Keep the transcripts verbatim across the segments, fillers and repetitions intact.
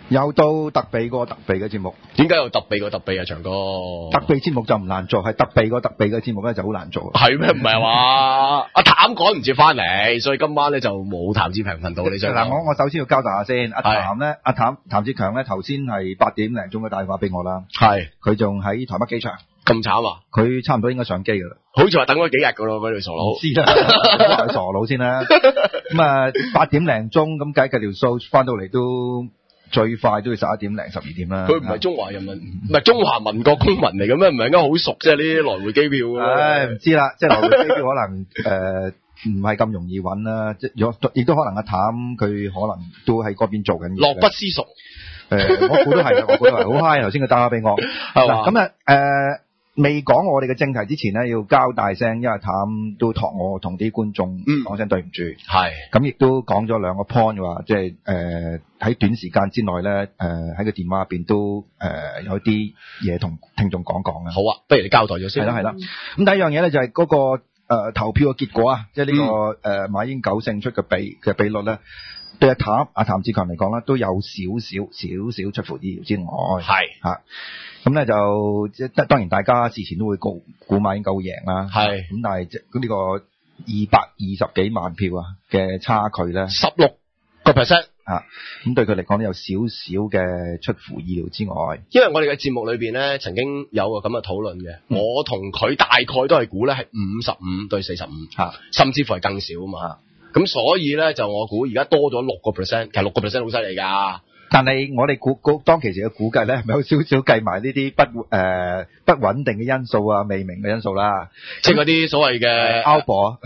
又到特備個特備嘅節目。 點解有特備個特備啊，長哥？ 特備節目就唔難做，係特備個特備嘅節目咧就好難做。 係咩？唔係話阿譚趕唔接翻嚟，所以今晚咧就冇譚志強頻道。你想嗱，我我首先要交代下先，阿譚咧，阿譚譚志強咧頭先係八點零鐘嘅打電話俾我啦。 係， 佢仲喺台北機場。 咁慘啊！ 佢差唔多應該上機噶啦。 好似話等咗幾日噶咯，嗰條傻佬。 知啦，係傻佬先啦。咁啊，八點零鐘咁計計條數，翻到嚟都最快都要十一點零十二點啦。 佢唔係中華人民，唔係中華民國公民嚟嘅咩？唔係應該好熟啫？呢啲來回機票。 唉，唔知啦，即係來回機票可能誒唔係咁容易揾啦。即係亦都可能阿譚佢可能都喺嗰邊做緊嘢。 樂不思蜀。 誒，我估都係，我估都係好嗨。頭先佢打電話俾我，係嘛？咁啊誒。未講我哋嘅正題之前咧，要交大聲，因為譚都託我同啲觀眾講聲對唔住。係、嗯。咁亦都講咗兩個 point 話，即係誒喺短時間之內咧，誒喺個電話入邊都誒、呃、有啲嘢同聽眾講講啊。好啊，不如你交代咗先。係啦係啦。咁、嗯、第一樣嘢咧就係嗰、那個誒、呃、投票嘅結果啊，即係呢個誒、嗯呃、馬英九勝出嘅比嘅比率咧，對阿譚阿譚志強嚟講咧，都有少少少少出乎意料之外。係嚇。咁咧就即係當然大家事前都會估估馬英九會贏啦。係。咁但係即係呢個二百二十幾萬票啊嘅差距咧，十六個 percent 啊。咁對佢嚟講都有少少嘅出乎意料之外。 因為我哋嘅節目裏邊咧，曾經有個咁嘅討論嘅，嗯、我同佢大概都係估咧係五十五對四十五，甚至乎係更少啊嘛。咁所以咧就我估而家多咗六個 percent，其實六個 percent 好犀利㗎。 但係我哋估估當其時嘅估計咧，係咪有少少計埋呢啲不誒、呃、不穩定嘅因素啊、未明嘅因素啦？ 即係嗰啲所謂嘅 outbo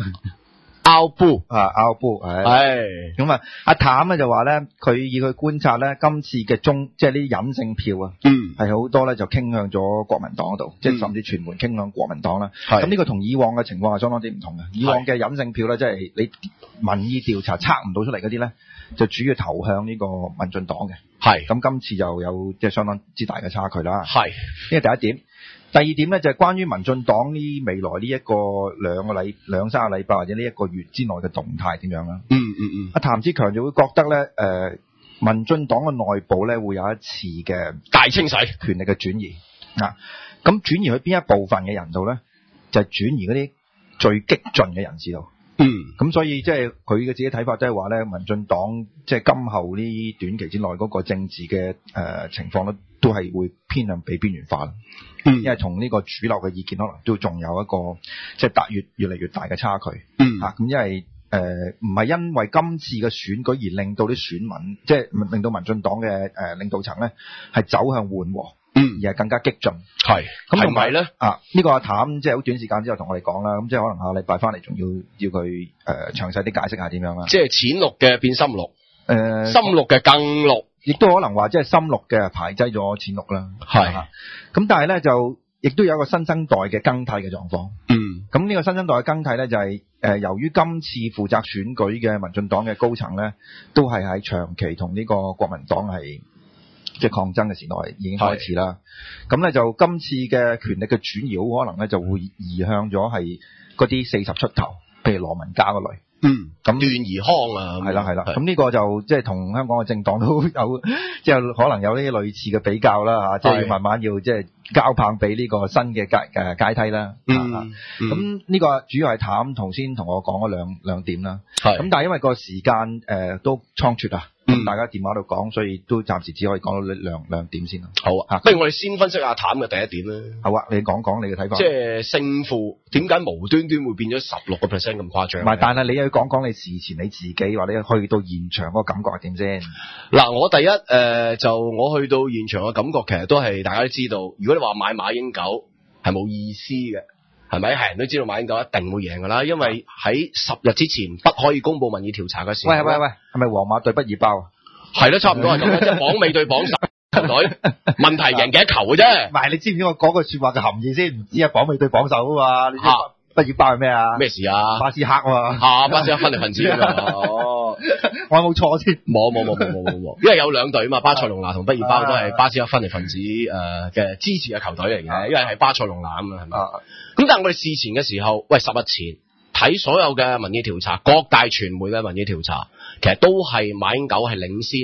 outbo 啊 outbo 係。咁啊，阿譚咧就話咧，佢以佢觀察咧，今次嘅中即係呢啲隱性票啊，嗯，係好多咧就傾向咗國民黨嗰度，即、嗯、係甚至傳媒傾向國民黨啦。咁呢個同以往嘅情況係相當之唔同嘅。以往嘅隱性票咧，即係你民意調查測唔到出嚟嗰啲咧，就主要投向呢個民進黨嘅。係。咁今次就有即係相當之大嘅差距啦。係。呢個第一點。第二點咧就係、是、關於民進黨呢未來呢一個兩個禮兩三個禮拜或者呢一個月之內嘅動態點樣啦。嗯嗯嗯。阿譚志強就會覺得咧，誒、呃，民進黨嘅內部咧會有一次嘅大清洗，權力嘅轉移。啊，咁轉移去邊一部分嘅人度咧，就係、是、轉移嗰啲最激進嘅人士度。嗯，咁所以即係佢嘅自己睇法都係話咧，民進黨即係今後呢短期之內嗰個政治嘅誒、呃、情況咧，都係會偏向被邊緣化啦。嗯，因為同呢個主流嘅意見可能都仲有一個即係大越越嚟越大嘅差距。嗯，吓、啊、咁因為誒唔係因為今次嘅選舉而令到啲選民即係令到民進黨嘅誒、呃、領導層咧係走向緩和。嗯，而係更加激進，係咁同埋咧啊，呢、這個阿譚即係好短時間之後同我哋講啦，咁即係可能下個禮拜翻嚟仲要要佢誒詳細啲解釋下點樣啦。即係淺綠嘅變深綠，誒、呃、深綠嘅更綠，亦都可能話即係深綠嘅排擠咗淺綠啦。係，咁但係咧就亦都有一個新生代嘅更替嘅狀況。嗯，咁呢個新生代嘅更替咧就係、是、誒、呃、由於今次負責選舉嘅民進黨嘅高層咧，都係喺長期同呢個國民黨係。即係抗爭嘅時代已經開始啦，咁咧就今次嘅權力嘅轉移，好可能咧就會移向咗係嗰啲四十出頭，譬如羅文嘉嗰類。嗯，咁段宜康啊，係啦係啦，咁呢個就即係同香港嘅政黨都有，即係可能有呢啲類似嘅比較啦嚇，即係要慢慢要即係交棒俾呢個新嘅階誒階梯啦。嗯，咁、嗯、呢、嗯、個主要係譚頭先同我講咗兩兩點啦。係，咁但係因為個時間誒、呃、都倉促啊。嗯，大家電話度講，所以都暫時只可以講到兩兩點先啦。好啊，不如我哋先分析下譚嘅第一點啦。好啊，你講講你嘅睇法。即係勝負點解無端端會變咗十六個 percent 咁誇張？唔係，但係你又要講講你事前你自己或者去到現場嗰個感覺係點先？嗱，我第一誒、呃、就我去到現場嘅感覺，其實都係大家都知道，如果你話買馬英九係冇意思嘅。係咪？係人都知道馬英九一定會贏㗎啦，因為喺十日之前不可以公佈民意調查嘅時候。喂喂喂，係咪皇馬對畢爾包啊？係咯，差唔多係咁，即係榜尾對榜首球隊。問題贏幾多球嘅啫？唔係，你知唔知我講句説話嘅含義先？唔知啊，榜尾對榜首啊嘛。你知畢爾包係咩啊？咩事啊？巴斯克啊嘛。啊，巴斯克分離分子啊嘛。哦，我有冇錯先？冇冇冇冇冇冇冇，因為有兩隊啊嘛，巴塞隆拿同畢爾包都係巴斯克分離分子誒嘅支持嘅球隊嚟嘅，因為係巴塞隆拿啊嘛，係咪？咁但係我哋事前嘅時候，喂，十日前睇所有嘅民意調查，各大傳媒嘅民意調查，其實都係馬英九係領先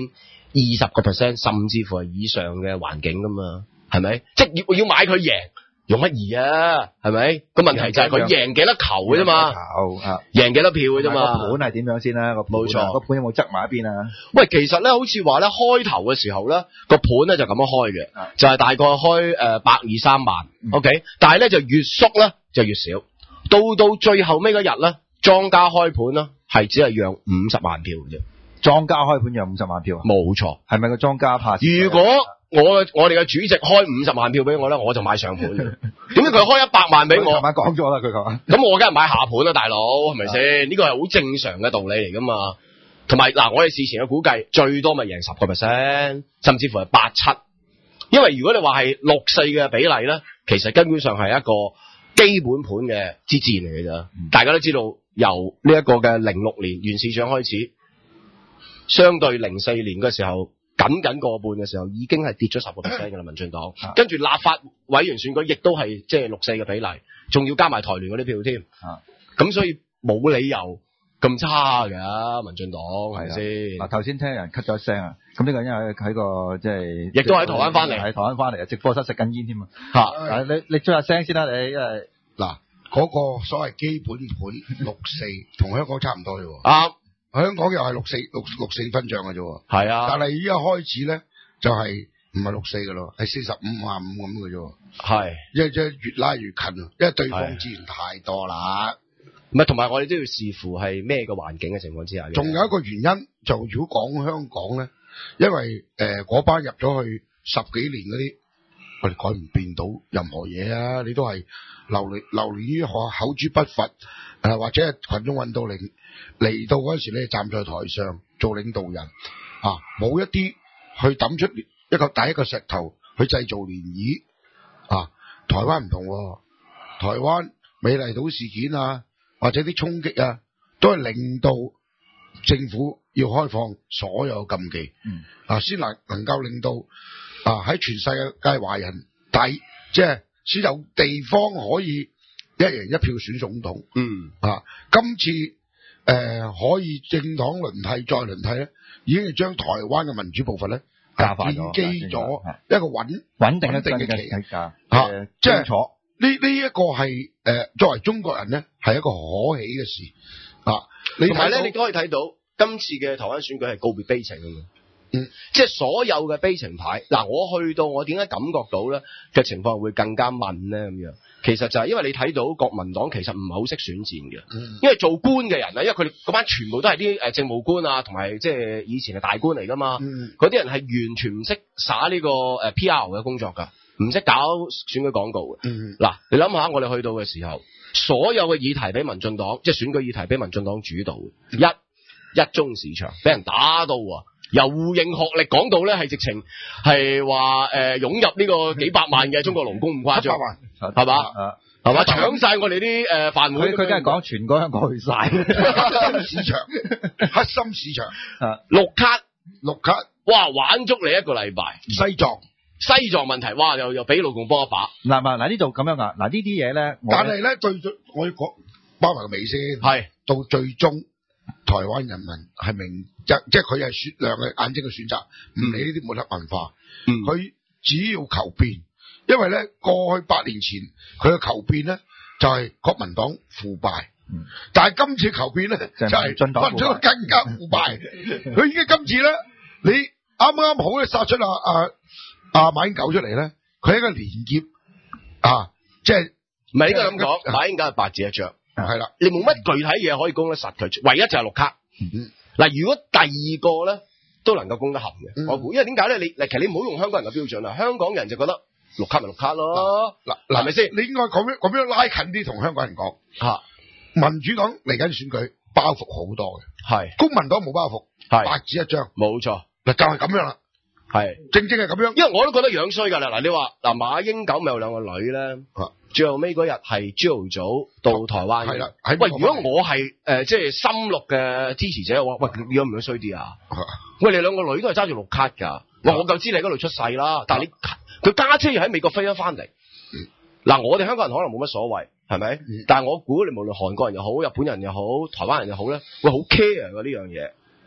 二十個 percent 甚至乎係以上嘅環境噶嘛，係咪？即係要要買佢贏，用乜易啊？係咪？個問題就係佢贏幾多球嘅啫嘛， 球啊， 贏幾多票嘅啫嘛。 個盤係點樣先啦？個冇錯， 個盤有冇側埋一邊啊？ 喂，其實咧，好似話咧，開頭嘅時候咧，個盤咧就咁樣開嘅，啊、就係、是、大概開誒百二三萬、嗯、，OK， 但係咧就越縮咧就越少，到到最後尾嗰日咧，莊家開盤咧係只係讓五十萬票嘅啫。莊家開盤讓五十萬票啊？冇錯，係咪個莊家怕？如果我我哋嘅主席開五十萬票俾我咧，我就買上盤。點解佢開一百萬俾我？琴晚講咗啦，佢講。咁我梗係買下盤啦，大佬係咪先？呢個係好正常嘅道理嚟噶嘛。同埋嗱，我哋事前嘅估計最多咪贏十個 percent，甚至乎係八七。因為如果你話係六四嘅比例咧，其實根本上係一個基本盤嘅之戰嚟嘅咋。大家都知道，由呢一個嘅零六年縣市長開始，相對零四年嘅時候。僅僅過半嘅時候已經係跌咗十個 percent 嘅啦，民進黨。跟住立法委員選舉亦都係即係六四嘅比例，仲要加埋台聯嗰啲票添。咁所以冇理由咁差㗎，民進黨係咪先？嗱，頭先聽人咳咗一聲啊，咁呢個因為喺個即係，亦都喺台灣翻嚟，喺台灣翻嚟啊，直播室食緊煙添啊。嚇！你你出下聲先啦，你因為嗱嗰個所謂基本盤六四同香港差唔多啫喎。 啱。 香港又係六四六六四分賬嘅啫， 係啊， 但係依家開始咧就係唔係六四嘅咯，係四十五五啊五咁嘅啫，係，因為即係越拉越近，因為對方資源太多啦，唔係，同埋我哋都要視乎係咩嘅環境嘅情況之下，仲有一個原因就如果講香港咧，因為誒嗰、呃、班入咗去十幾年嗰啲，我哋改唔變到任何嘢啊，你都係流連流連於口口誅筆伐，誒、呃、或者係群眾運動嚟。嚟到嗰時咧，站在台上做領導人啊，冇一啲去抌出一個第一個石頭去製造漣漪啊。台灣唔同、啊，台灣美麗島事件啊，或者啲衝擊啊，都係令到政府要開放所有禁忌，嗯、啊，先能能夠令到啊喺全世界華人抵，即係先有地方可以一人一票選總統。嗯啊，今次。誒、呃，可以政黨輪替再輪替咧，已經係將台灣嘅民主步伐咧加快咗，建基咗一個穩穩定嘅旗嚇，即係呢呢一個係誒、呃、作為中國人咧係一個可喜嘅事啊！同埋咧，你都可以睇到今次嘅台灣選舉係告別悲情㗎嘛，嗯，即係所有嘅悲情牌嗱，我去到我點解感覺到咧嘅情況會更加悶咧咁樣？其實就係因為你睇到國民黨其實唔係好識選戰嘅，嗯、因為做官嘅人咧，因為佢哋嗰班全部都係啲誒政務官啊，同埋即係以前係大官嚟噶嘛，嗰啲、嗯、人係完全唔識耍呢個誒 P R 嘅工作噶，唔識搞選舉廣告嘅。嗱、嗯，你諗下，我哋去到嘅時候，所有嘅議題俾民進黨，即係選舉議題俾民進黨主導，嗯、一一中市場俾人打到啊！由互認學歷講到咧，係直情係話誒湧入呢個幾百萬嘅中國勞工咁誇張，係嘛？係嘛？搶晒我哋啲誒飯碗。佢佢梗係講全個香港去晒黑心市場，黑心市場啊！綠卡綠卡，哇！玩足你一個禮拜。西藏西藏問題，哇！又又俾老共幫一把。嗱嗱嗱，呢度咁樣啊！嗱呢啲嘢咧，但係咧對我我要講包埋個尾先，係到最終。台灣人民係明即即係佢係雪亮嘅眼睛嘅選擇，唔理呢啲抹黑文化。佢、嗯、只要求變，因為咧過去八年前佢嘅求變咧就係、是、國民黨腐敗，嗯、但係今次求變咧就係民進黨更加腐敗。佢已經今次咧，你啱啱好咧殺出啊啊啊馬英九出嚟咧，佢係一個連結啊，即係唔係應該咁講，馬英九係白紙一張。係啦，你冇乜具體嘢可以供得實佢，唯一就係綠卡。嗱、嗯，如果第二個咧都能夠供得合嘅，嗯、我估，因為點解咧？你其實你唔好用香港人嘅標準啦，香港人就覺得綠卡咪綠卡咯。嗱嗱，係咪先？你應該咁樣咁樣拉近啲同香港人講。吓、啊，民主黨嚟緊選舉包袱好多嘅，係公民黨冇包袱，係白紙一張，冇錯。嗱，就係咁樣啦。係，正正係咁樣，因為我都覺得樣衰噶啦。嗱，你話嗱馬英九咪有兩個女咧，啊、最後尾嗰日係朝頭早到台灣嘅。係啦，喂，如果我係誒、呃、即係深綠嘅支持者，我話喂，你有唔有衰啲啊？喂，你兩個女都係揸住綠卡噶，喂，我夠知你嗰度出世啦，但係你佢家姐又喺美國飛咗翻嚟。嗱、嗯，我哋香港人可能冇乜所謂，係咪？嗯、但係我估你無論韓國人又好、日本人又好、台灣人又好咧，會好 care 噶呢樣嘢。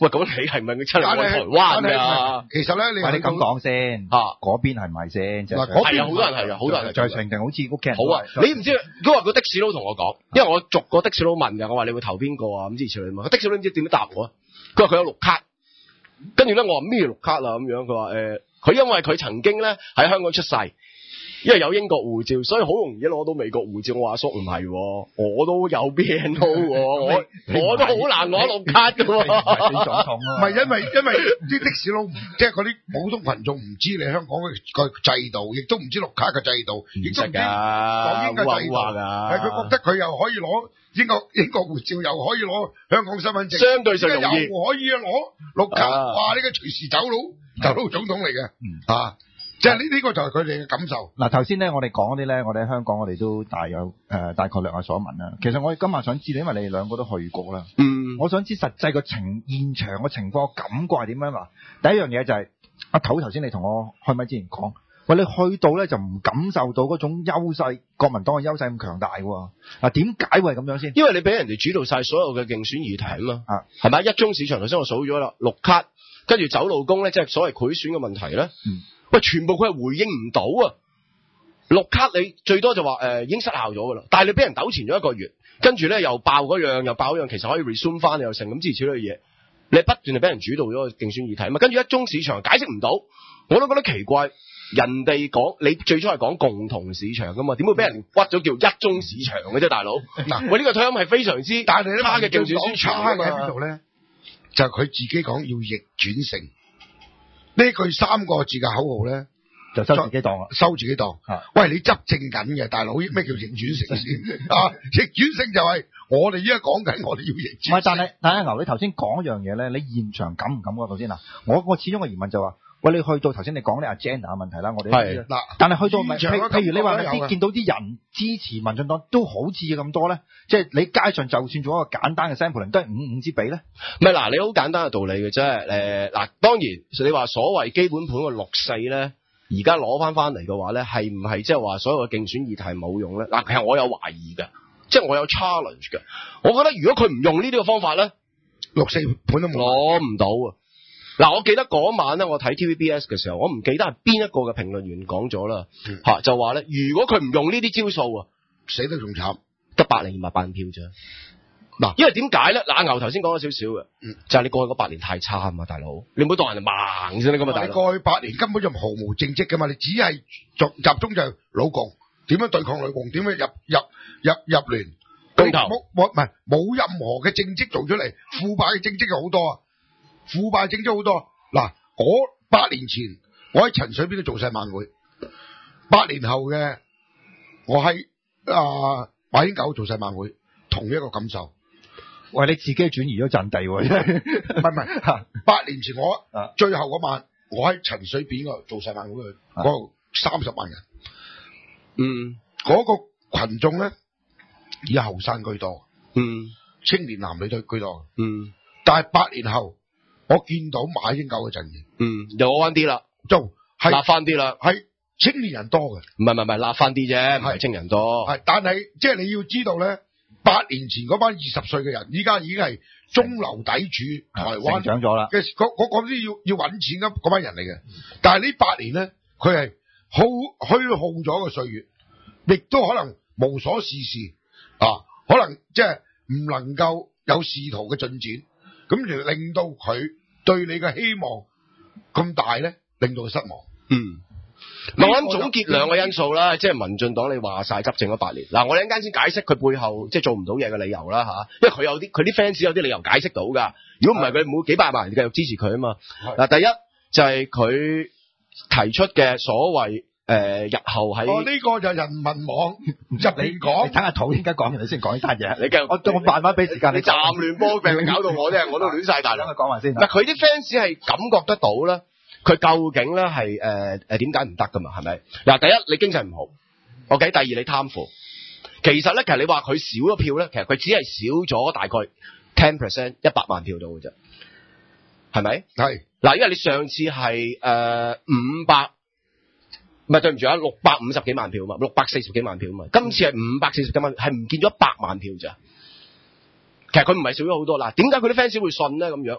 喂，咁你係咪出嚟我台灣㗎？ 其實咧，你話你咁講先嚇，嗰邊係唔係先？ 嗱，嗰邊好多人係啊，好多人在成定好似屋企人。 好啊，你唔知佢話個的士佬同我講，因為我逐個的士佬問㗎，我話你會投邊個啊？咁之前你問，個的士佬唔知點樣答我啊？佢話佢有綠卡，跟住咧我話咩綠卡啊？咁樣佢話誒，佢因為佢曾經咧喺香港出世。因為有英國護照，所以好容易攞到美國護照。我話叔唔係，我都有 B N O， 我我都好難攞綠卡㗎喎。 唔係因為因為啲的士佬，即係嗰啲普通群眾唔知你香港嘅個制度，亦都唔知綠卡嘅制度，亦都唔知港英嘅制度。係佢覺得佢又可以攞英國英國護照，又可以攞香港身份證， 相對上容易。 又可以攞綠卡，哇！呢個隨時走佬走佬總統嚟嘅，啊！即係呢呢個就係佢哋嘅感受。 嗱，頭先咧，我哋講嗰啲咧，我哋喺香港，我哋都大有誒、呃、大概略有所聞啦。其實我哋今日想知道，因為你哋兩個都去過啦。 嗯。我想知實際個情現場嘅情況感覺係點樣嘛？第一樣嘢就係、是、阿頭頭先你同我開咪之前講，喂，你去到咧就唔感受到嗰種優勢，國民黨嘅優勢咁強大喎。嗱，點解會係咁樣先？ 因為你俾人哋主導晒所有嘅競選議題啊嘛。啊。係咪？一中市場頭先我數咗啦，綠卡，跟住走路工咧，即係所謂賄選嘅問題咧。嗯。喂，全部佢係回應唔到啊！綠卡你最多就話誒、呃、已經失效咗噶啦，但係你俾人糾纏咗一個月，跟住咧又爆嗰樣又爆嗰樣，其實可以 resume 翻又成咁之類之類嘅嘢，你不斷係俾人主導咗個競選議題嘛，跟住一中市場解釋唔到，我都覺得奇怪。人哋講你最初係講共同市場噶嘛，點會俾人屈咗叫一中市場嘅啫，大佬？嗱，喂，呢、這個退音係非常之但係差嘅競選宣傳啊嘛。 喺邊度咧？就係佢自己講要逆轉勝。呢句三個字嘅口號咧， 就收自己檔啦， 收自己檔。喂，你執政緊嘅大佬，咩叫逆轉勝先？啊，逆轉勝就係我哋依家講緊，我哋要逆轉。唔係， 但係但係牛，你頭先講一樣嘢咧，你現場感唔感覺到先啊？我我始終個疑問就話、是，喂，你去到頭先你講啲 agenda 問題啦，我哋係嗱，但係去到咪譬譬如你話啲見到啲人支持民進黨都好似咁多咧，即係你街上就算做一個簡單嘅 sampling 都係五五支比咧。 唔係嗱，你好簡單嘅道理嘅啫。誒嗱，當然你話所謂基本盤嘅六四咧，而家攞翻翻嚟嘅話咧，係唔係即係話所有嘅競選議題冇用咧？嗱，其實我有懷疑嘅，即係我有 challenge 嘅。我覺得如果佢唔用呢啲嘅方法咧， 六四盤都冇攞唔到啊！嗱，我記得嗰晚咧，我睇 T V B S 嘅時候，我唔記得係邊一個嘅評論員講咗啦，吓、嗯、就話咧，如果佢唔用呢啲招數啊， 死得仲慘， 得百零二萬半票啫。嗱，因為點解咧？嗱，阿牛頭先講咗少少嘅，就係、是、你過去嗰八年太差啊嘛，大佬，你唔好當人哋盲先啦，咁啊，大佬。你過去八年根本就毫無政績噶嘛，你只係集集中就係老共，點樣對抗老共，點樣入入入入聯公投，冇唔係冇任何嘅政績做出嚟，腐敗嘅政績好多啊。腐敗政績好多，嗱，我八年前我喺陳水扁都做晒晚會，八年後嘅我喺啊馬英九做晒晚會，同一個感受。 喂，你自己轉移咗陣地喎，唔係唔係，八年前我最後嗰晚我喺陳水扁嗰度做晒晚會，嗰度三十萬人，嗯，嗰、那個群眾咧以後生居多，嗯，青年男女都居多，嗯，但係八年後。我見到馬英九嘅陣營， 嗯，又攞翻啲啦， 就係立翻啲啦， 係青年人多嘅，唔係唔係唔係立翻啲啫，唔係青人多， 係，但係即係你要知道咧，八年前嗰班二十歲嘅人，依家已經係中流砥柱，台灣成長咗啦， 嘅嗰嗰啲要要搵錢嘅嗰班人嚟嘅，但係呢八年咧，佢係耗虛耗咗個歲月，亦都可能無所事事啊，可能即係唔能夠有仕途嘅進展。咁就令到佢對你嘅希望咁大咧，令到佢失望。 嗯，我諗總結兩個因素啦，即係民進黨你話晒執政咗八年，嗱，我哋一陣間先解釋佢背後即係做唔到嘢嘅理由啦吓，因為佢有啲佢啲 fans 有啲理由解釋到噶，如果唔係佢冇幾百萬人繼續支持佢啊嘛。嗱，第一就係、是、佢提出嘅所謂。誒、呃，日後喺哦呢、這個就係人民網入嚟講， 等下土應該講完你先講呢單嘢。 你繼續， 我我慢慢俾時間你。 站亂波病，你搞到我啫，我都亂晒大。 等佢講埋先。 嗱，佢啲 fans 係感覺得到咧，佢究竟咧係誒誒點解唔得噶嘛？係咪？嗱，第一你經濟唔好 ，OK，第二你貪腐。其實咧，其實你話佢少咗票咧，其實佢只係少咗大概 ten percent 一百萬票到嘅啫，係咪？ 係。 嗱，因為你上次係誒五百。唔係對唔住啊，六百五十幾萬票嘛，六百四十幾萬票嘛，今次係五百四十幾萬，係唔見咗一百萬票咋。其實佢唔係少咗好多啦。點解佢啲 fans 會信咧咁樣？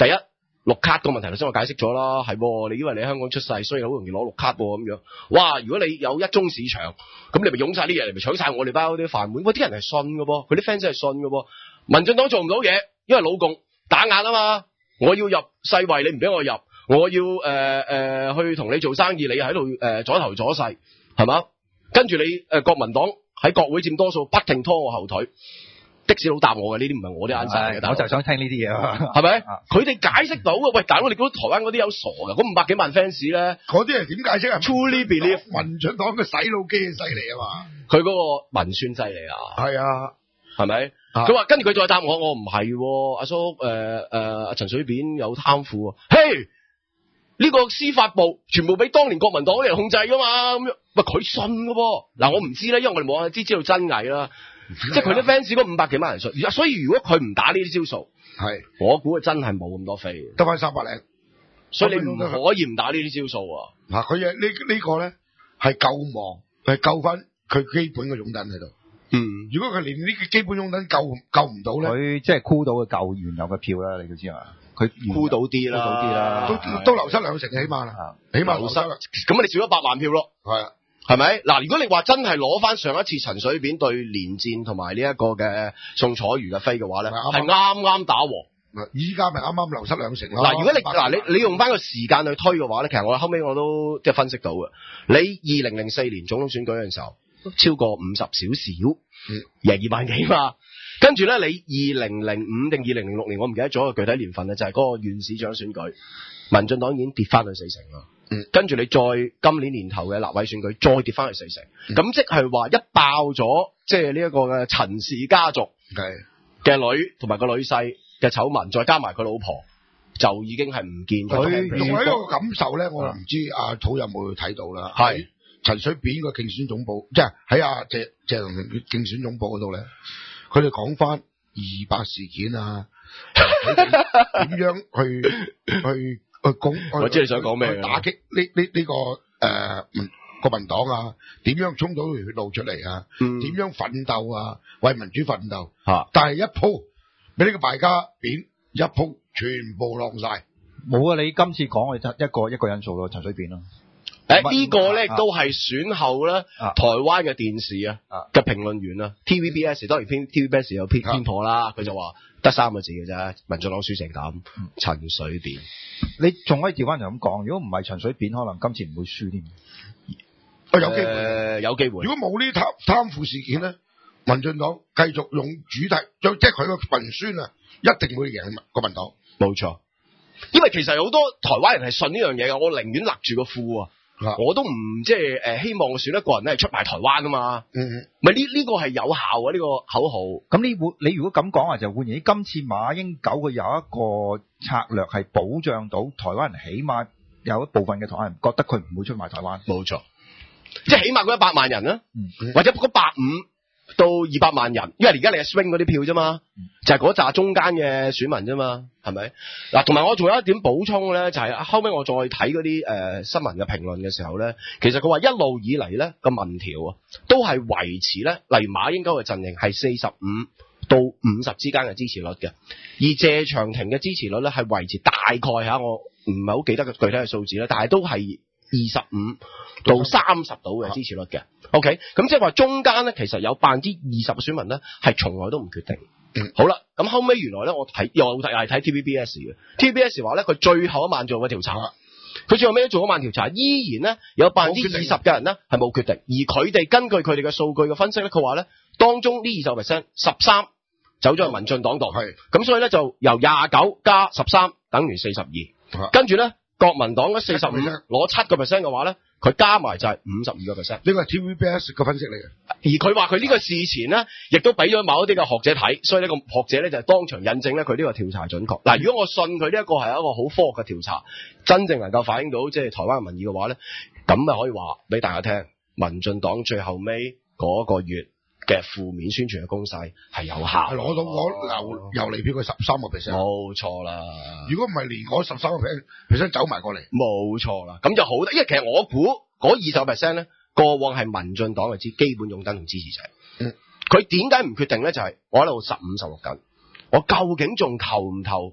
第一。綠卡個問題頭先我解釋咗啦，係你以為你喺香港出世，所以好容易攞綠卡咁樣。哇！如果你有一中市場，咁你咪湧晒啲嘢嚟，咪搶晒我哋包啲飯碗。喂，啲人係信噶噃，佢啲 fans 係信噶噃。民進黨做唔到嘢，因為老共打壓啊嘛。我要入世衛，你唔俾我入，我要誒誒、呃呃、去同你做生意，你喺度誒阻頭阻勢，係嘛？跟住你誒、呃、國民黨喺國會佔多數，不停拖我後腿。的士佬答我嘅，呢啲唔係我啲 answer 嘅， 我就想聽呢啲嘢啊， 係咪？佢哋解釋到嘅，喂，大佬你估台灣嗰啲有傻㗎？嗰五百幾萬 fans 咧， 嗰啲係點解釋啊 ？Truly believe 民進黨嘅洗腦機係犀利啊嘛， 佢嗰個文宣犀利啊， 係啊， 係咪？佢話跟住佢再答我，我唔係，阿叔誒誒阿陳水扁有貪腐，嘿，呢個司法部全部俾當年國民黨啲人控制噶嘛，咁樣，喂佢信㗎噃，嗱我唔知咧，因為我哋冇知知道真偽啦。即係佢啲 fans 嗰五百幾萬人信，所以如果佢唔打呢啲招數，係我估真係冇咁多飛， 得翻三百零， 所以你唔可以唔打呢啲招數啊！ 嗱，佢嘅呢呢個咧係救亡，係救翻佢基本嘅擁躉喺度。嗯，如果佢連呢個基本擁躉救救唔到咧， 佢即係箍到嘅救原有嘅票啦，你都知嘛？佢箍到啲啦， 箍到啲啦， 都都流失兩成起碼啦，起碼流失啦。 咁你少咗百萬票咯，係啊。係咪？嗱，如果你話真係攞翻上一次陳水扁對連戰同埋呢一個嘅宋楚瑜嘅飛嘅話咧，係啱啱打和。 依家咪啱啱流失兩成咯。 嗱，如果你嗱你你用翻個時間去推嘅話咧，其實我後尾我都即係分析到嘅。你二零零四年總統選舉嘅時候，超過五十少少，贏二萬幾嘛。跟住咧，你二零零五定二零零六年，我唔記得咗個具體年份啦，就係、是、嗰個縣市長選舉，民進黨已經跌翻去四成啦。嗯，跟住你再今年年頭嘅立委選舉再跌翻去四成，咁、嗯、即係話一爆咗，即係呢一個嘅陳氏家族嘅女同埋個女婿嘅醜聞，再加埋佢老婆，就已經係唔見咗。 佢仲有一個感受咧，我唔知阿土有冇睇到啦。係陳水扁個競選總部，即係喺阿謝謝龍競選總部嗰度咧，佢哋講翻二八事件啊，點樣去去。去攻， 我知你想講咩？ 打擊呢呢呢個誒、呃、國民黨啊，點樣衝到條血路出嚟啊？點、嗯、樣奮鬥啊？為民主奮鬥。啊、但係一鋪俾呢個敗家扁一鋪全部浪晒。 冇啊！你今次講嘅就一個一個因素咯，陳水扁咯。 誒、欸這個、呢個咧、啊、都係選後咧、啊，台灣嘅電視啊嘅評論員啊 ，T V B S 當然偏 T V B S 有偏偏頗啦，佢就話得三個字嘅啫，民進黨輸成咁，陳、嗯、水扁。 你仲可以調翻嚟咁講，如果唔係陳水扁，可能今次唔會輸添。 啊，有機會， 呃、有機會。 如果冇呢貪貪腐事件咧，民進黨繼續用主題，即係佢個文宣啊，一定會贏國民黨。冇錯， 因為其實有好多台灣人係信呢樣嘢嘅，我寧願勒住個褲啊。我都唔即係誒，希望選一個人咧係出賣台灣啊嘛。嗯，咪呢呢個係有效嘅呢、這個口號。咁你會你如果咁講話就換言之，今次馬英九佢有一個策略係保障到台灣人，起碼有一部分嘅台灣人覺得佢唔會出賣台灣。 冇錯，即係起碼嗰一百萬人啦、嗯，或者嗰百五到二百萬人，因為而家你係 swing 嗰啲票啫嘛，就係嗰紮中間嘅選民啫嘛，係咪？嗱，同埋我仲有一點補充咧，就係、是、後尾我再睇嗰啲誒新聞嘅評論嘅時候咧，其實佢話一路以嚟咧個民調啊，都係維持咧，例如馬英九嘅陣營係四十五到五十之間嘅支持率嘅，而謝長廷嘅支持率咧係維持大概吓，我唔係好記得個具體嘅數字啦，但係都係二十五到三十度嘅支持率嘅。OK， 咁即係話中間咧，其實有百分之二十嘅選民咧，係從來都唔決定。嗯，好啦，咁後尾原來咧，我睇又睇又係睇 T V B S 嘅 T V B S 話咧，佢最後一晚做嘅調查，佢最後尾做一晚調查，依然咧有百分之二十嘅人咧係冇決定，而佢哋根據佢哋嘅數據嘅分析咧，佢話咧當中呢二十 percent 十三走咗去民進黨度，係咁所以咧就由廿九加十三等於四十二，跟住咧國民黨嘅四十五攞七個 percent 嘅話咧。佢加埋就係五十二個 percent， 呢個係 T V B S 嘅分析嚟嘅。 而佢話佢呢個事前咧，亦都俾咗某一啲嘅學者睇，所以呢個學者咧就係當場印證咧佢呢個調查準確。嗱，如果我信佢呢一個係一個好科學嘅調查，真正能夠反映到即係台灣嘅民意嘅話咧，咁咪可以話俾大家聽，民進黨最後尾嗰個月嘅負面宣傳嘅攻勢係有效，係攞到我遊遊離票嘅十三個 percent，冇錯啦。 如果唔係連嗰十三個 percent 走埋過嚟， 冇錯啦，咁就好。因為其實我估嗰二十 percent 咧，過往係民進黨嘅之基本擁躉同支持者。嗯，佢點解唔決定咧？就係、是、我喺度十五十六緊，我究竟仲投唔投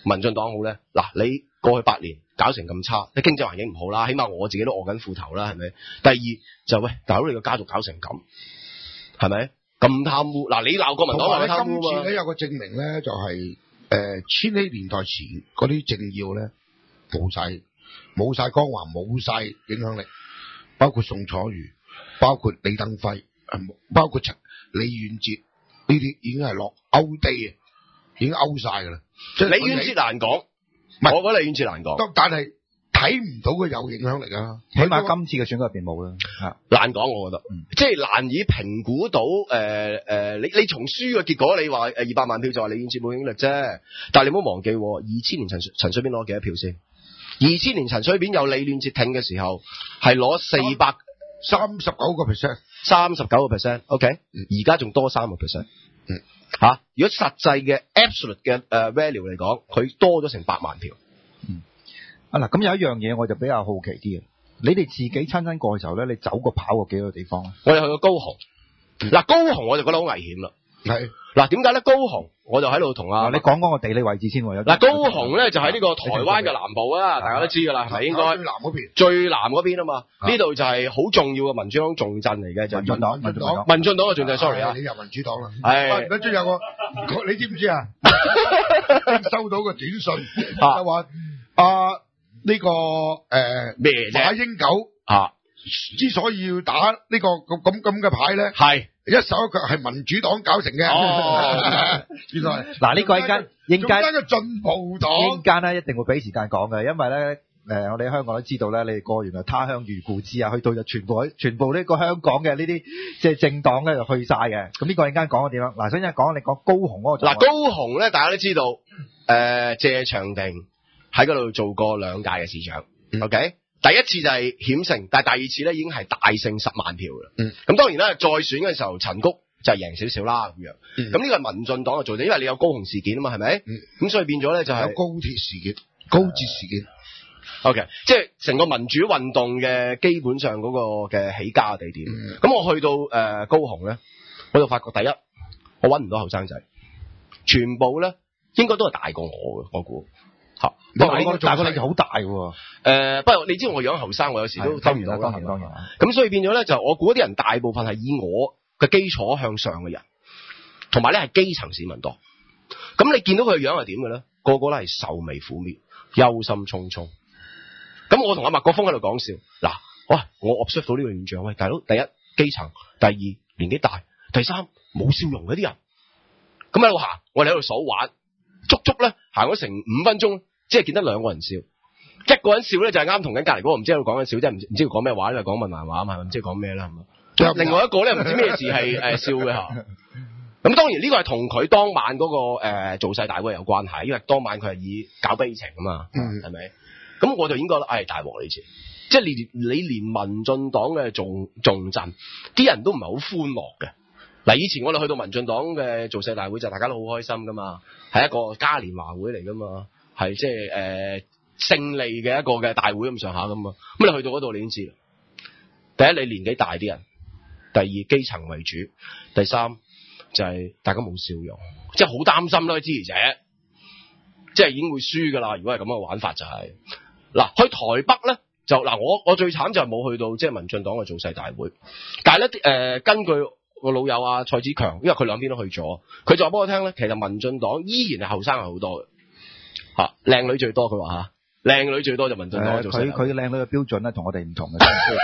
民進黨好咧？嗱，你過去八年搞成咁差，你經濟環境唔好啦，起碼我自己都餓緊褲頭啦，係咪？第二就喂，大佬你個家族搞成咁，係咪？咁貪污，嗱你鬧國民黨話貪污嘛？ 今次咧有個證明咧，就係、是、誒、呃、千禧年代前嗰啲政要咧冇晒冇晒光環，冇晒影響力，包括宋楚瑜，包括李登輝，包括陳李遠哲呢啲已經係落歐地啊，已經歐晒噶啦。即係李遠哲難講，我覺得李遠哲難講， 但係睇唔到佢有影響力啊。 起碼今次嘅選舉入邊冇啦， 難講，我覺得，嗯、即係難以評估到誒誒、呃呃，你你從輸嘅結果，你話誒二百萬票就話李遠哲冇影響力啫。但係你唔好忘記，二千年陳陳水扁攞幾多票先？二千年陳水扁有李遠哲挺嘅時候，係攞四百三十九個 percent， 三十九個 percent，OK，而家仲多三個 percent，嗯吓、啊，如果實際嘅 absolute 嘅誒 value 嚟講，佢多咗成百萬票。 嗯，啊嗱，咁有一樣嘢我就比較好奇啲嘅，你哋自己親身過嘅時候咧，你走過跑過幾個地方啊？ 我哋去過高雄，嗱、嗯、高雄我就覺得好危險啦。係嗱，點解咧？高雄我就喺度同啊， 你講講個地理位置先。嗱， 高雄咧就喺呢個台灣嘅南部啊，大家都知噶啦，係咪應該？最南嗰邊，最南嗰邊啊嘛。呢度就係好重要嘅民主黨重鎮嚟嘅，就民進黨。民進黨，民進黨嘅重鎮 ，sorry 啊， 你入民主黨啦。 係， 而家仲有個，你知唔知啊？收到個短信，就話啊呢個誒咩馬英九啊， 之所以要打呢個咁咁咁嘅牌咧， 係。 一手一腳係民主黨搞成嘅，哦，原來嗱呢個一間應間嘅進步黨， 應間咧一定會俾時間講嘅，因為咧誒我哋喺香港都知道咧，你哋過完啊他鄉遇故知啊，去到就全部全部呢個香港嘅呢啲即係政黨咧就去晒嘅，咁呢個應間講嘅點樣？嗱，首先講你講高雄嗰個，嗱高雄咧大家都知道，誒、呃、謝長廷喺嗰度做過兩屆嘅市長，嗯，OK。第一次就係險勝，但係第二次咧已經係大勝十萬票啦。嗯，咁當然啦，再選嘅時候陳菊就係贏少少啦咁樣。嗯，咁呢個係民進黨嘅做法，因為你有高雄事件啊嘛，係咪？嗯，咁所以變咗咧就係、是、 有高鐵事件、高鐵事件。 OK，即係成個民主運動嘅基本上嗰個嘅起家嘅地點。咁、嗯、我去到誒、呃、高雄咧，我就發覺第一，我搵唔到後生仔，全部咧應該都係大過我嘅，我估。 不過你大個你好大喎，誒、 呃，不過你知我樣後生，我有時都偷唔到啦。當然當然，咁所以變咗咧，就我估啲人大部分係以我嘅基礎向上嘅人，同埋咧係基層市民多。咁你見到佢嘅樣係點嘅咧？個個都係愁眉苦面、憂心忡忡。咁我同阿麥國鋒喺度講笑，嗱，哇，我 observe 到呢個現象，喂，大佬，第一基層，第二年紀大，第三冇笑容嗰啲人，咁喺度行，我哋喺度數玩，足足咧行咗成五分鐘。即係見得兩個人笑，一個人笑咧就係啱同緊隔離嗰個唔知喺度講緊笑，即係唔唔知佢講咩話，因為講閩南話啊嘛，唔知佢講咩啦，係嘛？另外一個咧唔知咩事係誒笑嘅嚇。咁當然呢個係同佢當晚嗰、那個誒、呃、造勢大會有關係，因為當晚佢係以搞悲情啊嘛，係、嗯、咪？咁我就應該覺得唉大鑊呢次，即係連你連民進黨嘅重重鎮啲人都唔係好歡樂嘅。嗱，以前我哋去到民進黨嘅造勢大會就大家都好開心噶嘛，係一個嘉年華會嚟噶嘛。係即係誒勝利嘅一個嘅大會咁上下咁嘛，咁你去到嗰度你已經知啦。第一你年紀大啲人，第二基層為主，第三就係、是、大家冇笑容，即係好擔心啦，支持者，即係已經會輸噶啦。如果係咁嘅玩法就係、是、嗱，去台北咧就嗱我我最慘就係冇去到即係民進黨嘅造勢大會，但係咧誒根據我老友啊蔡子強，因為佢兩邊都去咗，佢就話俾我聽咧，其實民進黨依然係後生係好多嘅。吓，靚女最多，佢話吓，靚女最多就民進黨。 佢佢靚女嘅標準咧，同我哋唔同嘅。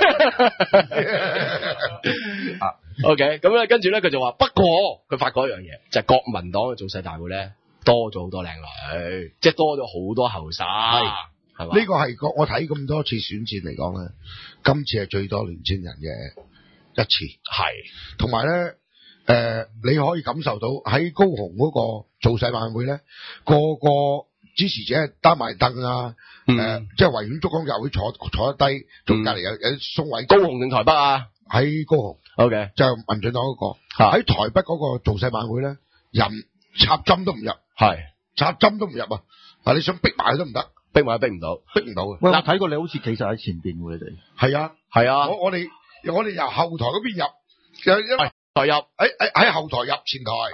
啊，OK，咁咧，跟住咧，佢就話，不過佢發覺一樣嘢，就係、是、國民黨嘅造勢大會咧，多咗好多靚女，即係多咗好多後生，係嘛？呢、 這個係我睇咁多次選戰嚟講咧，今次係最多年青人嘅一次， 係，同埋咧， 誒、呃，你可以感受到喺高雄嗰個造勢晚會咧，個個。支持者擔埋凳啊，誒、呃嗯，即係維園燭光教會坐坐得低，仲隔離有有啲松位。 高雄定台北啊？ 喺高雄。O、okay. K， 就民進黨嗰、那個。喺、啊、台北嗰個造勢晚會咧，人插針都唔入。係插針都唔入啊！嗱，你想逼埋都唔得， 逼埋逼唔到， 逼唔到嘅。 喂，我睇過你好似企實喺前邊喎，你哋。 係啊， 係啊。 我我哋我哋由後台嗰邊入，有因為台入喺喺喺後台入前台。嚇、啊。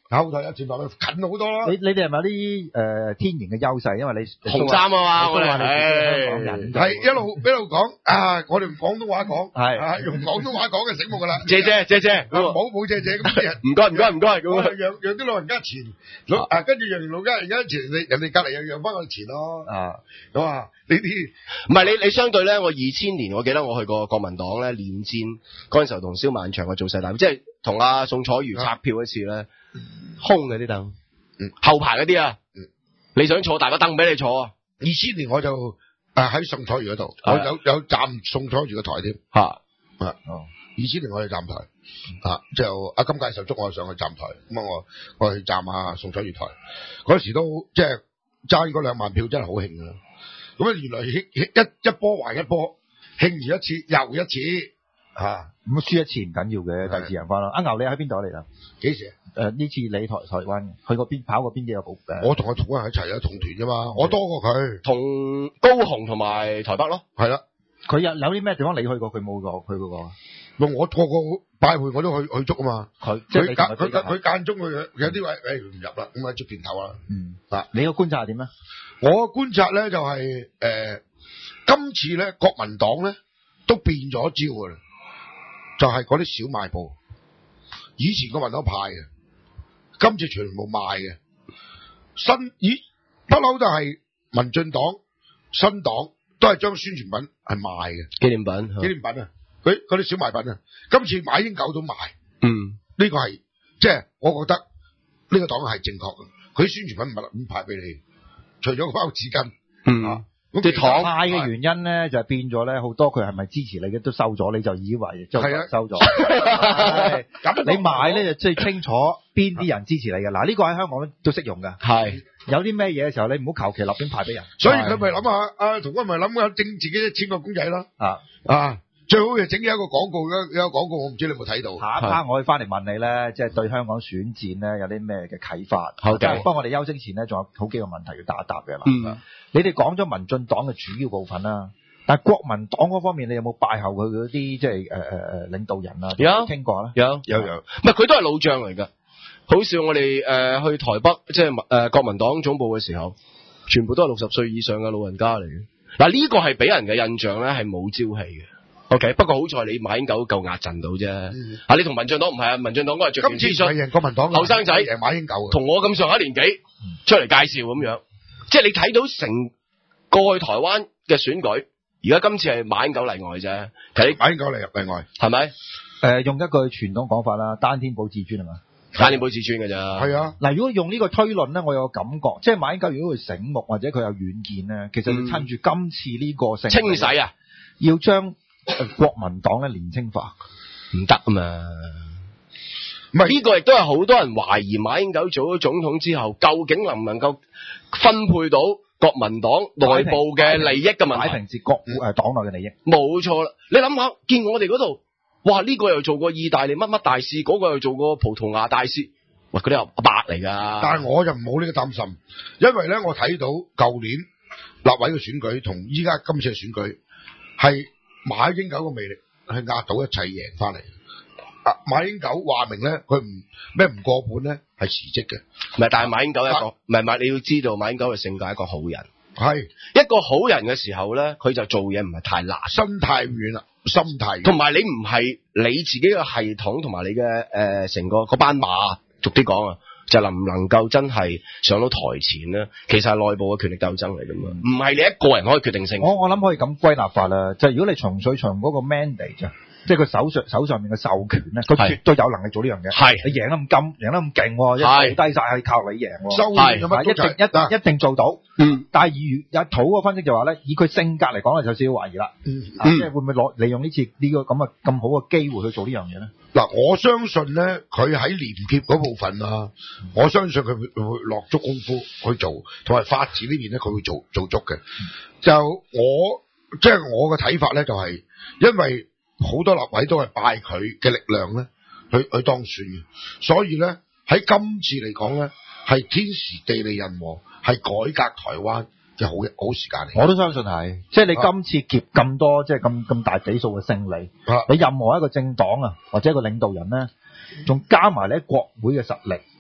後台一轉落去近好多咯。 你你哋係咪有啲誒天然嘅優勢？因為你紅衫啊嘛，我哋香港人係一路一路講啊！我哋用廣東話講，係用廣東話講嘅醒目噶啦。 謝謝謝謝， 冇冇謝謝咁啲人。 唔該唔該唔該， 咁讓讓啲老人家錢，老啊跟住讓完老人家錢，你人哋隔離又讓翻我哋錢咯。啊，咁啊呢啲唔係你你相對咧，我二千年我記得我去過國民黨咧練戰嗰陣時候，同蕭萬長我做細大，即係同阿宋楚瑜拆票一次咧。空嘅啲凳，嗯，後排嗰啲啊，嗯，你想坐大把凳俾你坐啊？ 二千年我就誒喺宋楚瑜嗰度，我有有站宋楚瑜嘅台添， 吓， 啊，哦，二千年我去站台，啊，就阿金介壽捉我上去站台，咁啊我我去站下宋楚瑜台，嗰時都即係爭嗰兩萬票真係好興㗎，咁啊原來一一波還一波，興而一次又一次。吓， 咁輸一次唔緊要嘅，第二次贏翻啦。阿牛你喺邊度嚟㗎？ 幾時？ 誒呢次你台台灣去過邊跑過邊幾個步嘅？ 我同佢同人一齊啊，同團啫嘛，我多過佢。 同高雄同埋台北咯。 係啦， 佢有有啲咩地方你去過佢冇過？佢嗰個？ 我個個拜會我都去去捉啊嘛。佢佢間佢佢間中佢有啲位誒唔入啦，咁啊捉片頭啦。嗯，嗱， 你個觀察係點咧？ 我觀察咧就係誒，今次咧國民黨咧都變咗招㗎啦。就係嗰啲小賣部，以前國民黨派嘅，今次全部賣嘅。新咦不嬲都係民進黨、新黨都係將宣傳品係賣嘅， 紀念品， 紀念品啊，佢嗰啲小賣品啊，今次馬英九都賣。 嗯， 呢個係即係我覺得呢個黨係正確嘅，佢宣傳品唔係咁派俾你，除咗包紙巾。 嗯。 啊即係黨派嘅原因咧，就係變咗咧，好多佢係咪支持你嘅都收咗，你就以為就收咗。咁你買咧就最清楚邊啲人支持你嘅。嗱，呢個喺香港都適用㗎。係有啲咩嘢嘅時候，你唔好求其立邊派俾人。 所以佢咪諗下，啊同佢咪諗下整自己一千個公仔咯。啊啊！最好就整咗一個廣告，有有廣告，我唔知你有冇睇到。下一 part 我可以翻嚟問你咧，即係對香港選戰咧有啲咩嘅啟發。好嘅。不過我哋休息前咧，仲有好幾個問題要答一答嘅啦。嗯。你哋講咗民進黨嘅主要部分啦，但係國民黨嗰方面，你有冇拜候佢嗰啲即係誒誒誒領導人啊？有傾過咧？有有有。 唔係佢都係老將嚟㗎。好笑我哋誒、呃、去台北，即係誒、呃、國民黨總部嘅時候，全部都係六十歲以上嘅老人家嚟嘅。嗱呢個係俾人嘅印象咧係冇朝氣嘅。OK， 不過好在你馬英九夠壓陣到啫。嗯、啊，你同民進黨唔係啊？民進黨嗰係着件 T 恤，係贏國民黨後生仔，贏馬英九，同我咁上下年紀、嗯、出嚟介紹咁樣。即係你睇到成過去台灣嘅選舉，而家今次係馬英九例外啫。其實馬英九例入例外，係咪？誒、呃，用一句傳統講法啦，單天保至尊係嘛？單天保至尊㗎咋？係啊。嗱，如果用呢個推論咧，我有個感覺，即係馬英九如果佢醒目或者佢有遠見咧，其實要趁住今次呢個勝利、嗯、清洗啊，要將國民黨咧年青化，唔得啊嘛。唔係呢個亦都係好多人懷疑馬英九做咗總統之後，究竟能唔能夠分配到國民黨內部嘅利益嘅問題，擺平至國誒黨內嘅利益。冇錯啦，你諗下，見我哋嗰度，哇呢個又做過意大利乜乜大使，嗰個又做過葡萄牙大使，喂嗰啲阿伯嚟㗎。但係我就冇呢個擔心，因為咧我睇到舊年立委嘅選舉同依家今次嘅選舉係馬英九嘅魅力係壓倒一切贏翻嚟。啊，馬英九話明咧，佢唔咩唔過半咧，係辭職嘅。唔係，但係馬英九一個唔係，唔係你要知道馬英九嘅性格係一個好人。係一個好人嘅時候咧，佢就做嘢唔係太辣，心太軟啦，心太軟。同埋你唔係你自己嘅系統同埋你嘅誒成個嗰班馬，逐啲講啊，就能唔能夠真係上到台前咧？其實係內部嘅權力鬥爭嚟㗎嘛，唔係你一個人可以決定性。我我諗可以咁歸納法啦，就係如果你從水從嗰個 mandate 啫。即係佢手上手上面嘅授權咧，佢絕對有能力做呢樣嘢。係你贏得咁金，贏得咁勁，一低晒係靠你贏。收係一定一一定做到。嗯，但係如有土個分析就話咧，以佢性格嚟講咧，就少少懷疑啦。嗯，啊、即係會唔會攞利用呢次呢個咁嘅咁好嘅機會去做呢樣嘢咧？嗱，我相信咧，佢喺連結嗰部分啊，嗯、我相信佢會會落足功夫去做，同埋發展呢邊咧，佢會做做足嘅。嗯、就我即係我嘅睇法咧，就係、是、因為。好多立委都係拜佢嘅力量咧，去去當選嘅，所以咧喺今次嚟講咧，係天時地利人和，係改革台灣嘅好好時間嚟。我都相信係，即係你今次劫咁多，即係咁咁大比數嘅勝利，啊、你任何一個政黨啊，或者一個領導人咧，仲加埋你喺國會嘅實力，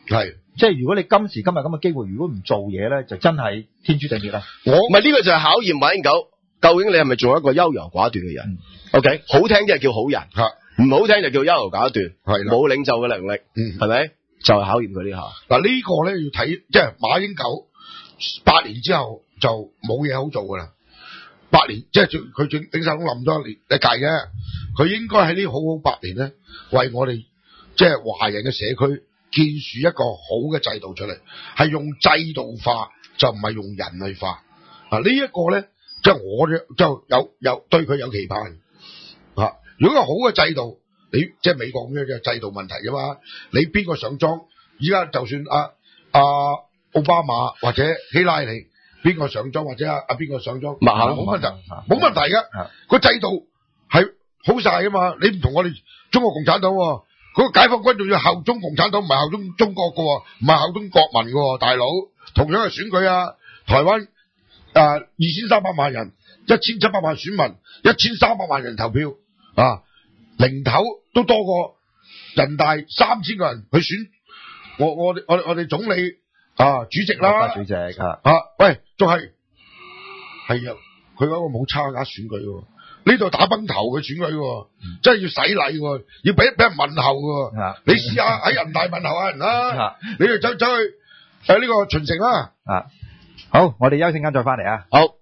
係，即係如果你今時今日咁嘅機會，如果唔做嘢咧，就真係天誅地滅啦。 我唔係呢個就係考驗馬英九，究竟你係咪做一個優柔寡斷嘅人、嗯、？OK， 好聽啲係叫好人，唔好聽就叫優柔寡斷，係冇領袖嘅能力，嗯，係咪？就係、是、考驗佢呢下。嗱、這個、呢個咧要睇，即係馬英九八年之後就冇嘢好做噶啦。八年即係佢整頂晒籠冧咗一年一屆嘅，佢應該喺呢好好八年咧，為我哋即係華人嘅社區建樹一個好嘅制度出嚟，係用制度化就唔係用人類化。嗱、這個、呢一個咧，即係我就有有對佢有期盼。吓，如果個好嘅制度，你即係美國咁樣嘅制度問題啫嘛，你邊個上莊？依家就算阿阿奧巴馬或者希拉里，邊個上莊或者阿阿邊個上莊，冇問題，冇問題嘅。個制度係好晒噶嘛，你唔同我哋中國共產黨，嗰、那個解放軍仲要效忠共產黨，唔係效忠中國噶，唔係效忠國民噶，大佬。同樣係選舉啊，台灣誒二千三百萬人，一千七百萬選民，一千三百萬人投票啊，零頭都多過人大三千個人去選我我我我哋總理啊主席啦，主席啊啊喂，仲係係啊，佢嗰個冇差額選舉喎，呢度打崩頭嘅選舉喎，真係要洗禮喎，要俾俾人問候喎、啊，你試下喺人大問候下人啦、啊，你哋走走去喺呢個巡城啦，啊，好，我哋休息間再翻嚟啊，好。